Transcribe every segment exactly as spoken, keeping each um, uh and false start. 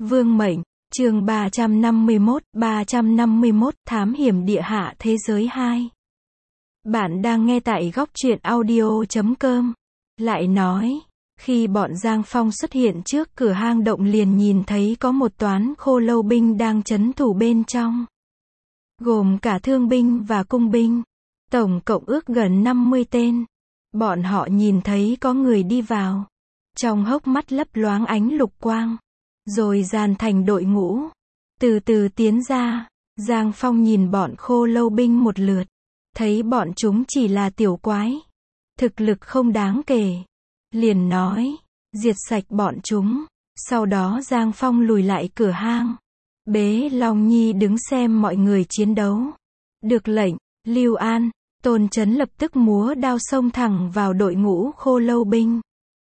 Vương mệnh, chương ba trăm năm mươi mốt, ba trăm năm mươi mốt, Thám hiểm địa hạ thế giới hai. Bạn đang nghe tại góc truyện audio chấm com. Lại nói, khi bọn Giang Phong xuất hiện trước cửa hang động liền nhìn thấy có một toán khô lâu binh đang trấn thủ bên trong. Gồm cả thương binh và cung binh. Tổng cộng ước gần năm mươi tên. Bọn họ nhìn thấy có người đi vào. Trong hốc mắt lấp loáng ánh lục quang. Rồi dàn thành đội ngũ. Từ từ tiến ra. Giang Phong nhìn bọn khô lâu binh một lượt. Thấy bọn chúng chỉ là tiểu quái. Thực lực không đáng kể. Liền nói. Diệt sạch bọn chúng. Sau đó Giang Phong lùi lại cửa hang. Bế Long Nhi đứng xem mọi người chiến đấu. Được lệnh, Lưu An, Tôn Chấn lập tức múa đao xông thẳng vào đội ngũ khô lâu binh.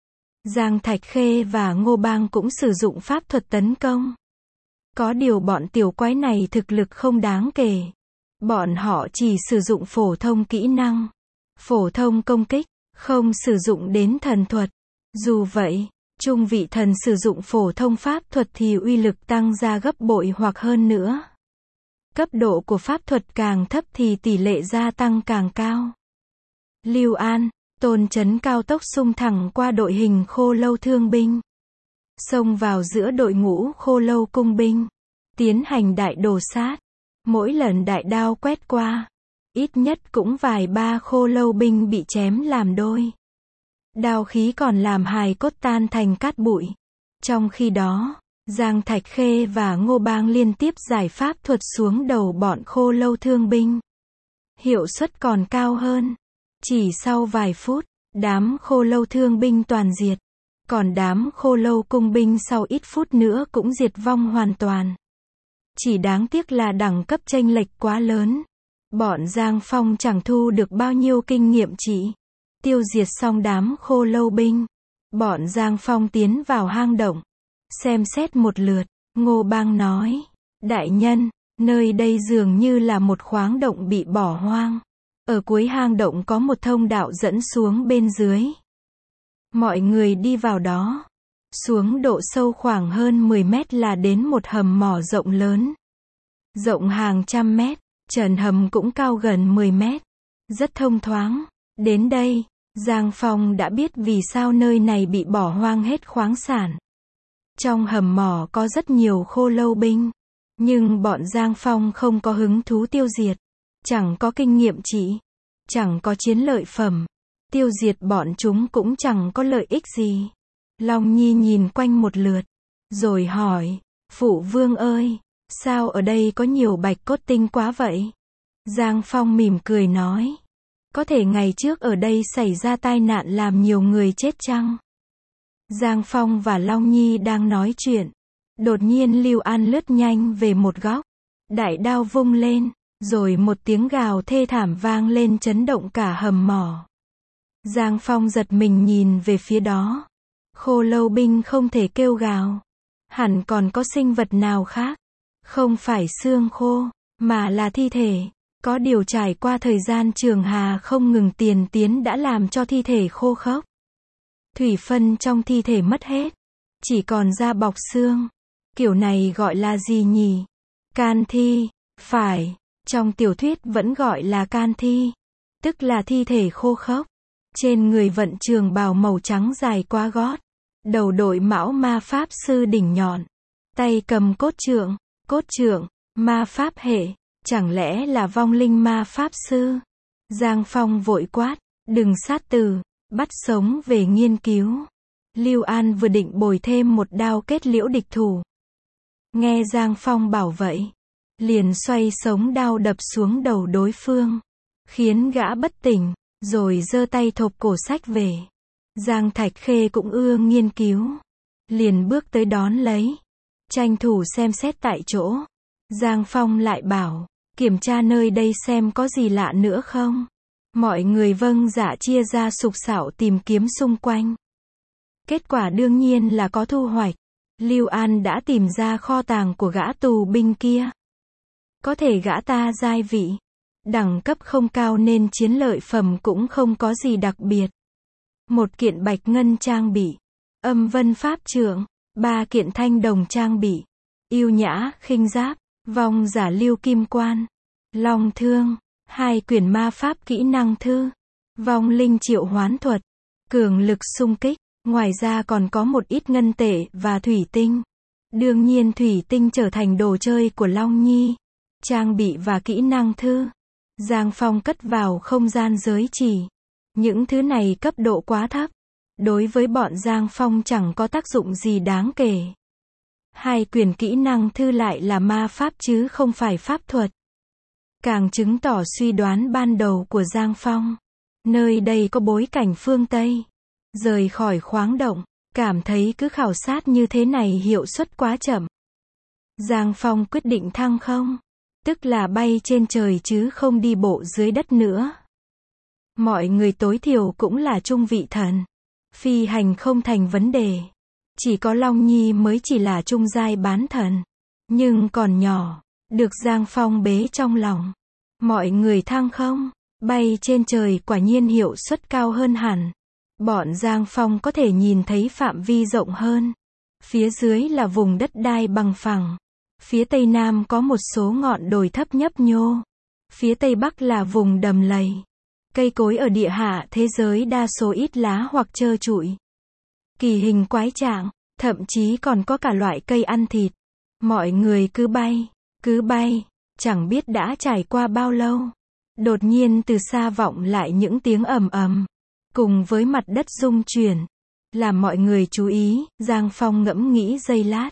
Giang Thạch Khê và Ngô Bang cũng sử dụng pháp thuật tấn công. Có điều bọn tiểu quái này thực lực không đáng kể. Bọn họ chỉ sử dụng phổ thông kỹ năng, phổ thông công kích, không sử dụng đến thần thuật. Dù vậy, trung vị thần sử dụng phổ thông pháp thuật thì uy lực tăng ra gấp bội hoặc hơn nữa. Cấp độ của pháp thuật càng thấp thì tỷ lệ gia tăng càng cao. Lưu An, Tôn Chấn cao tốc xung thẳng qua đội hình khô lâu thương binh. Xông vào giữa đội ngũ khô lâu cung binh. Tiến hành đại đồ sát. Mỗi lần đại đao quét qua, ít nhất cũng vài ba khô lâu binh bị chém làm đôi. Đao khí còn làm hài cốt tan thành cát bụi. Trong khi đó, Giang Thạch Khê và Ngô Bang liên tiếp giải pháp thuật xuống đầu bọn khô lâu thương binh. Hiệu suất còn cao hơn. Chỉ sau vài phút, đám khô lâu thương binh toàn diệt. Còn đám khô lâu cung binh sau ít phút nữa cũng diệt vong hoàn toàn. Chỉ đáng tiếc là đẳng cấp chênh lệch quá lớn. Bọn Giang Phong chẳng thu được bao nhiêu kinh nghiệm chỉ. Tiêu diệt xong đám khô lâu binh. Bọn Giang Phong tiến vào hang động. Xem xét một lượt, Ngô Bang nói. Đại nhân, nơi đây dường như là một khoáng động bị bỏ hoang. Ở cuối hang động có một thông đạo dẫn xuống bên dưới. Mọi người đi vào đó. Xuống độ sâu khoảng hơn mười mét là đến một hầm mỏ rộng lớn. Rộng hàng trăm mét, trần hầm cũng cao gần mười mét. Rất thông thoáng. Đến đây, Giang Phong đã biết vì sao nơi này bị bỏ hoang hết khoáng sản. Trong hầm mỏ có rất nhiều khô lâu binh. Nhưng bọn Giang Phong không có hứng thú tiêu diệt. Chẳng có kinh nghiệm chỉ. Chẳng có chiến lợi phẩm. Tiêu diệt bọn chúng cũng chẳng có lợi ích gì. Long Nhi nhìn quanh một lượt. Rồi hỏi. Phụ vương ơi, sao ở đây có nhiều bạch cốt tinh quá vậy? Giang Phong mỉm cười nói. Có thể ngày trước ở đây xảy ra tai nạn làm nhiều người chết chăng? Giang Phong và Long Nhi đang nói chuyện. Đột nhiên Lưu An lướt nhanh về một góc. Đại đao vung lên. Rồi một tiếng gào thê thảm vang lên chấn động cả hầm mỏ. Giang Phong giật mình nhìn về phía đó. Khô lâu binh không thể kêu gào. Hẳn còn có sinh vật nào khác. Không phải xương khô, mà là thi thể. Có điều trải qua thời gian trường hà không ngừng tiền tiến đã làm cho thi thể khô khốc. Thủy phân trong thi thể mất hết. Chỉ còn da bọc xương. Kiểu này gọi là gì nhỉ? Can thi. Phải, trong tiểu thuyết vẫn gọi là can thi. Tức là thi thể khô khốc. Trên người vận trường bào màu trắng dài qua gót. Đầu đội mão ma pháp sư đỉnh nhọn. Tay cầm cốt trượng. Cốt trượng, ma pháp hệ. Chẳng lẽ là vong linh ma pháp sư? Giang Phong vội quát. Đừng sát từ. Bắt sống về nghiên cứu. Lưu An vừa định bồi thêm một đao kết liễu địch thủ. Nghe Giang Phong bảo vậy. Liền xoay sống đao đập xuống đầu đối phương. Khiến gã bất tỉnh. Rồi giơ tay thộp cổ sách về. Giang Thạch Khê cũng ưa nghiên cứu. Liền bước tới đón lấy. Tranh thủ xem xét tại chỗ. Giang Phong lại bảo. Kiểm tra nơi đây xem có gì lạ nữa không. Mọi người vâng dạ chia ra sục sạo tìm kiếm xung quanh. Kết quả đương nhiên là có thu hoạch. Lưu An đã tìm ra kho tàng của gã tù binh kia. Có thể gã ta giai vị. Đẳng cấp không cao nên chiến lợi phẩm cũng không có gì đặc biệt. Một kiện bạch ngân trang bị. Âm vân pháp trượng. ba kiện thanh đồng trang bị, yêu nhã, khinh giáp, vong giả lưu kim quan, long thương, hai quyển ma pháp kỹ năng thư, vong linh triệu hoán thuật, cường lực xung kích, ngoài ra còn có một ít ngân tệ và thủy tinh. Đương nhiên thủy tinh trở thành đồ chơi của Long Nhi. Trang bị và kỹ năng thư. Giang Phong cất vào không gian giới chỉ. Những thứ này cấp độ quá thấp. Đối với bọn Giang Phong chẳng có tác dụng gì đáng kể. Hai quyển kỹ năng thư lại là ma pháp chứ không phải pháp thuật. Càng chứng tỏ suy đoán ban đầu của Giang Phong. Nơi đây có bối cảnh phương Tây. Rời khỏi khoáng động, cảm thấy cứ khảo sát như thế này hiệu suất quá chậm. Giang Phong quyết định thăng không, tức là bay trên trời chứ không đi bộ dưới đất nữa. Mọi người tối thiểu cũng là trung vị thần. Phi hành không thành vấn đề. Chỉ có Long Nhi mới chỉ là trung giai bán thần. Nhưng còn nhỏ, được Giang Phong bế trong lòng. Mọi người thăng không, bay trên trời quả nhiên hiệu suất cao hơn hẳn. Bọn Giang Phong có thể nhìn thấy phạm vi rộng hơn. Phía dưới là vùng đất đai bằng phẳng. Phía tây nam có một số ngọn đồi thấp nhấp nhô. Phía tây bắc là vùng đầm lầy. Cây cối ở địa hạ thế giới đa số ít lá hoặc trơ trụi. Kỳ hình quái trạng, thậm chí còn có cả loại cây ăn thịt. Mọi người cứ bay, cứ bay, chẳng biết đã trải qua bao lâu. Đột nhiên từ xa vọng lại những tiếng ầm ầm. Cùng với mặt đất rung chuyển, làm mọi người chú ý, Giang Phong ngẫm nghĩ giây lát.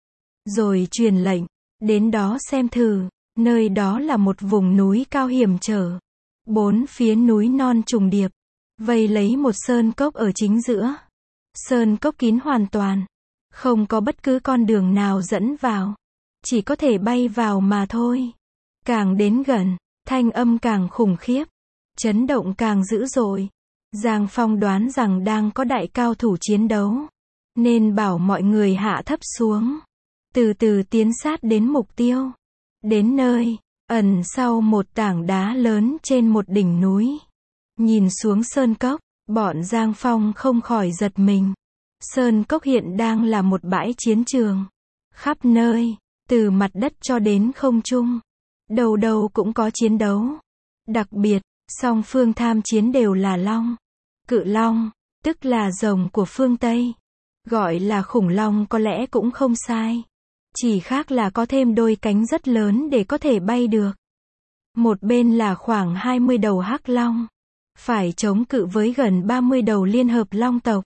Rồi truyền lệnh, đến đó xem thử, nơi đó là một vùng núi cao hiểm trở. Bốn phía núi non trùng điệp, vây lấy một sơn cốc ở chính giữa. Sơn cốc kín hoàn toàn, không có bất cứ con đường nào dẫn vào, chỉ có thể bay vào mà thôi. Càng đến gần, thanh âm càng khủng khiếp, chấn động càng dữ dội. Giang Phong đoán rằng đang có đại cao thủ chiến đấu, nên bảo mọi người hạ thấp xuống, từ từ tiến sát đến mục tiêu. Đến nơi, ẩn sau một tảng đá lớn trên một đỉnh núi. Nhìn xuống sơn cốc, bọn Giang Phong không khỏi giật mình. Sơn cốc hiện đang là một bãi chiến trường. Khắp nơi, từ mặt đất cho đến không trung, đầu đầu cũng có chiến đấu. Đặc biệt, song phương tham chiến đều là long. Cự long, tức là rồng của phương Tây. Gọi là khủng long có lẽ cũng không sai. Chỉ khác là có thêm đôi cánh rất lớn để có thể bay được. Một bên là khoảng hai mươi đầu hắc long. Phải chống cự với gần ba mươi đầu liên hợp long tộc.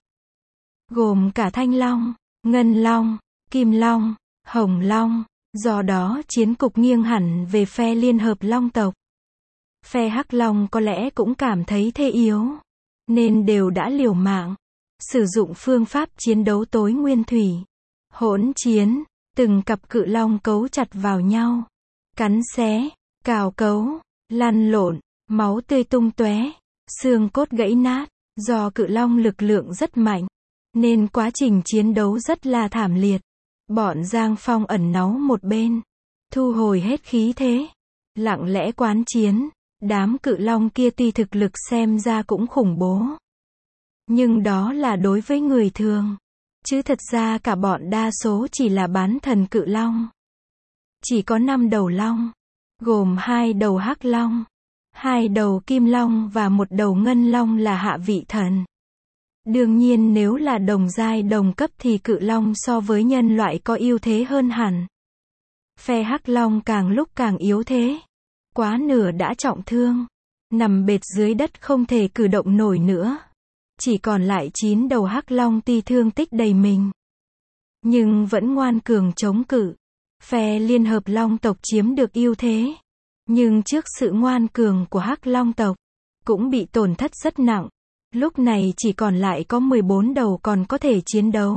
Gồm cả thanh long, ngân long, kim long, hồng long. Do đó chiến cục nghiêng hẳn về phe liên hợp long tộc. Phe hắc long có lẽ cũng cảm thấy thê yếu, nên đều đã liều mạng, sử dụng phương pháp chiến đấu tối nguyên thủy. Hỗn chiến, từng cặp cự long cấu chặt vào nhau, cắn xé, cào cấu, lăn lộn, máu tươi tung tóe, xương cốt gãy nát. Do cự long lực lượng rất mạnh, nên quá trình chiến đấu rất là thảm liệt. Bọn Giang Phong ẩn náu một bên, thu hồi hết khí thế, lặng lẽ quán chiến. Đám cự long kia tuy thực lực xem ra cũng khủng bố, nhưng đó là đối với người thường, chứ thật ra cả bọn đa số chỉ là bán thần cự long. Chỉ có năm đầu long, gồm hai đầu hắc long, hai đầu kim long và một đầu ngân long là hạ vị thần. Đương nhiên nếu là đồng giai đồng cấp thì cự long so với nhân loại có ưu thế hơn hẳn. Phe hắc long càng lúc càng yếu thế. Quá nửa đã trọng thương, nằm bệt dưới đất không thể cử động nổi nữa. Chỉ còn lại chín đầu hắc long tuy thương tích đầy mình, nhưng vẫn ngoan cường chống cự. Phe liên hợp long tộc chiếm được ưu thế, nhưng trước sự ngoan cường của hắc long tộc, cũng bị tổn thất rất nặng. Lúc này chỉ còn lại có mười bốn đầu còn có thể chiến đấu.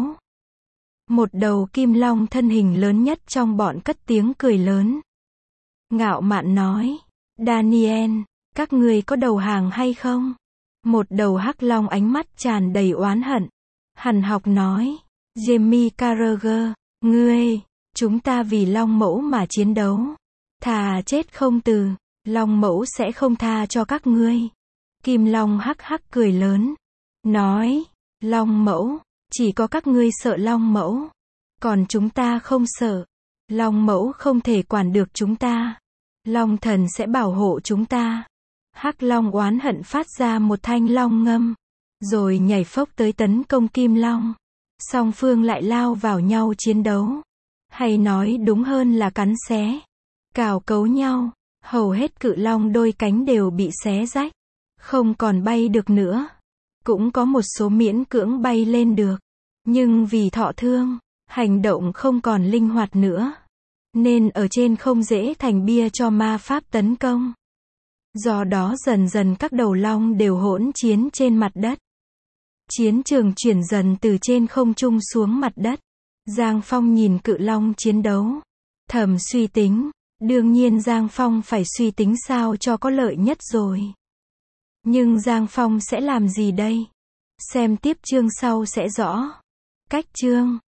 Một đầu kim long thân hình lớn nhất trong bọn cất tiếng cười lớn. Ngạo mạn nói, Daniel, các ngươi có đầu hàng hay không? Một đầu hắc long ánh mắt tràn đầy oán hận. Hằn học nói, Jamie Carragher, ngươi, chúng ta vì long mẫu mà chiến đấu. Thà chết không từ, long mẫu sẽ không tha cho các ngươi. Kim long hắc hắc cười lớn, nói, long mẫu, chỉ có các ngươi sợ long mẫu. Còn chúng ta không sợ. Long mẫu không thể quản được chúng ta. Long thần sẽ bảo hộ chúng ta. Hắc Long oán hận phát ra một thanh long ngâm, rồi nhảy phốc tới tấn công Kim Long. Song phương lại lao vào nhau chiến đấu. Hay nói đúng hơn là cắn xé, cào cấu nhau. Hầu hết cự long đôi cánh đều bị xé rách, không còn bay được nữa. Cũng có một số miễn cưỡng bay lên được, nhưng vì thọ thương, hành động không còn linh hoạt nữa, nên ở trên không dễ thành bia cho ma pháp tấn công. Do đó dần dần các đầu long đều hỗn chiến trên mặt đất. Chiến trường chuyển dần từ trên không trung xuống mặt đất. Giang Phong nhìn cự long chiến đấu, thầm suy tính. Đương nhiên Giang Phong phải suy tính sao cho có lợi nhất rồi. Nhưng Giang Phong sẽ làm gì đây? Xem tiếp chương sau sẽ rõ. Cách chương